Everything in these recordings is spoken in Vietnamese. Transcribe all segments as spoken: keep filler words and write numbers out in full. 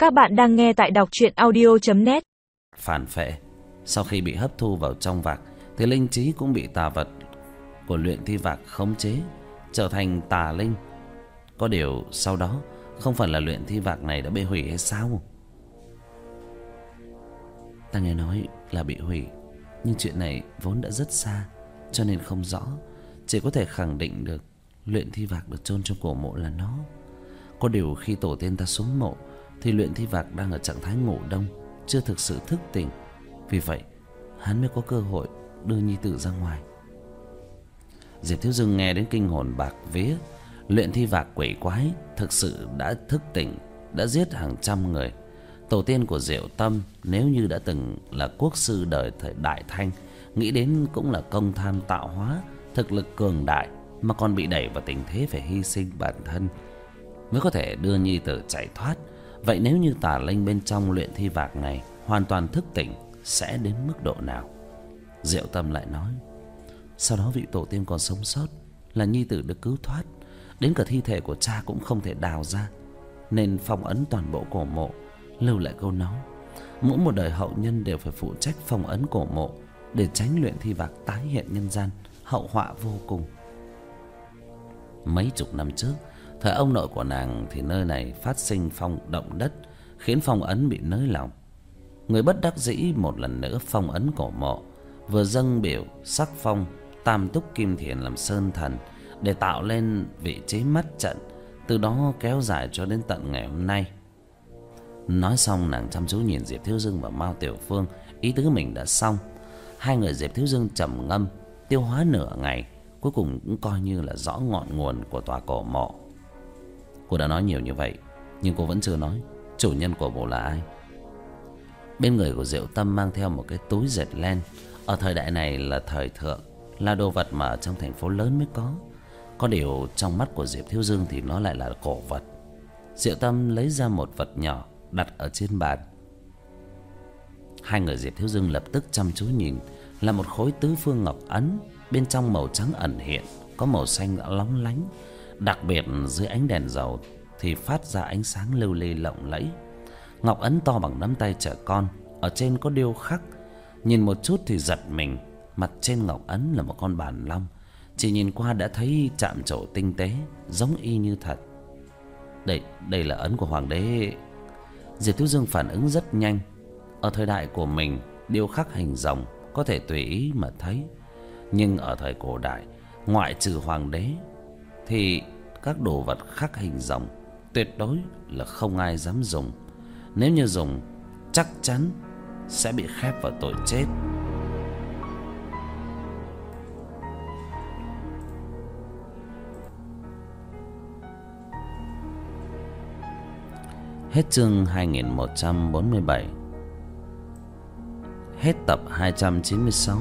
Các bạn đang nghe tại đọc truyện audio chấm net. Phản phệ. Sau khi bị hấp thu vào trong vạc thì linh trí cũng bị tà vật của luyện thi vạc khống chế, trở thành tà linh. Có điều sau đó không phải là luyện thi vạc này đã bị hủy hay sao? Ta nghe nói là bị hủy, nhưng chuyện này vốn đã rất xa, cho nên không rõ. Chỉ có thể khẳng định được luyện thi vạc được chôn trong cổ mộ là nó. Có điều khi tổ tiên ta xuống mộ thì luyện thi vạc đang ở trạng thái ngủ đông, chưa thực sự thức tỉnh. Vì vậy hắn mới có cơ hội đưa nhi tử ra ngoài. Diệp Thiếu Dương nghe đến kinh hồn bạc vía. Luyện thi vạc quỷ quái thực sự đã thức tỉnh, đã giết hàng trăm người. Tổ tiên của Diệu Tâm nếu như đã từng là quốc sư đời thời Đại Thanh, nghĩ đến cũng là công tham tạo hóa, thực lực cường đại, mà còn bị đẩy vào tình thế phải hy sinh bản thân mới có thể đưa nhi tử chạy thoát. Vậy nếu như tà linh bên trong luyện thi vạc này hoàn toàn thức tỉnh, sẽ đến mức độ nào? Diệu Tâm lại nói, sau đó vị tổ tiên còn sống sót là nhi tử được cứu thoát, đến cả thi thể của cha cũng không thể đào ra, nên phong ấn toàn bộ cổ mộ, lưu lại câu nói mỗi một đời hậu nhân đều phải phụ trách phong ấn cổ mộ, để tránh luyện thi vạc tái hiện nhân gian, hậu họa vô cùng. Mấy chục năm trước, thời ông nội của nàng thì nơi này phát sinh phong động đất, khiến phong ấn bị nới lỏng. Người bất đắc dĩ một lần nữa phong ấn cổ mộ, vừa dâng biểu sắc phong Tam Túc Kim Thiền làm sơn thần, để tạo lên vị trí mắt trận, từ đó kéo dài cho đến tận ngày hôm nay. Nói xong, nàng chăm chú nhìn Diệp Thiếu Dương và Mao Tiểu Phương, ý tứ mình đã xong. Hai người Diệp Thiếu Dương trầm ngâm tiêu hóa nửa ngày, cuối cùng cũng coi như là rõ ngọn nguồn của tòa cổ mộ. Cô đã nói nhiều như vậy, nhưng cô vẫn chưa nói chủ nhân của mộ là ai. Bên người của Diệu Tâm mang theo một cái túi dệt len. Ở thời đại này là thời thượng, là đồ vật mà ở trong thành phố lớn mới có. Có điều trong mắt của Diệp Thiếu Dương thì nó lại là cổ vật. Diệu Tâm lấy ra một vật nhỏ đặt ở trên bàn. Hai người Diệp Thiếu Dương lập tức chăm chú nhìn, là một khối tứ phương ngọc ấn, bên trong màu trắng ẩn hiện, có màu xanh lóng lánh, đặc biệt dưới ánh đèn dầu thì phát ra ánh sáng lưu ly lộng lẫy. Ngọc ấn to bằng nắm tay trẻ con, ở trên có điêu khắc, nhìn một chút thì giật mình. Mặt trên ngọc ấn là một con bàn long, chỉ nhìn qua đã thấy chạm trổ tinh tế, giống y như thật. Đây, đây là ấn của hoàng đế. Diệp Thiếu Dương phản ứng rất nhanh. Ở thời đại của mình, điêu khắc hình rồng có thể tùy ý mà thấy, nhưng ở thời cổ đại, ngoại trừ hoàng đế thì các đồ vật khắc hình rồng tuyệt đối là không ai dám dùng. Nếu như dùng, chắc chắn sẽ bị khép vào tội chết. Hết chương hai nghìn một trăm bốn mươi bảy. Hết tập hai trăm chín mươi sáu.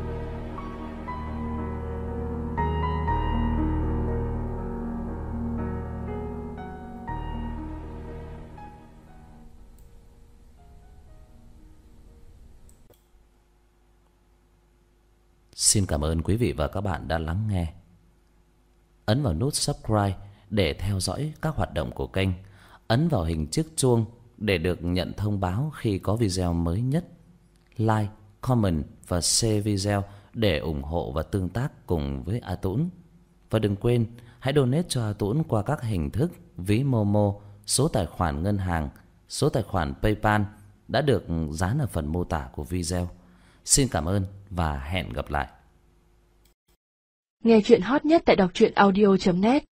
Xin cảm ơn quý vị và các bạn đã lắng nghe. Ấn vào nút subscribe để theo dõi các hoạt động của kênh. Ấn vào hình chiếc chuông để được nhận thông báo khi có video mới nhất. Like, comment và share video để ủng hộ và tương tác cùng với A Tũng. Và đừng quên hãy donate cho A Tũng qua các hình thức ví Momo, số tài khoản ngân hàng, số tài khoản PayPal đã được dán ở phần mô tả của video. Xin cảm ơn và hẹn gặp lại. Nghe chuyện hot nhất tại đọc truyện audio chấm net.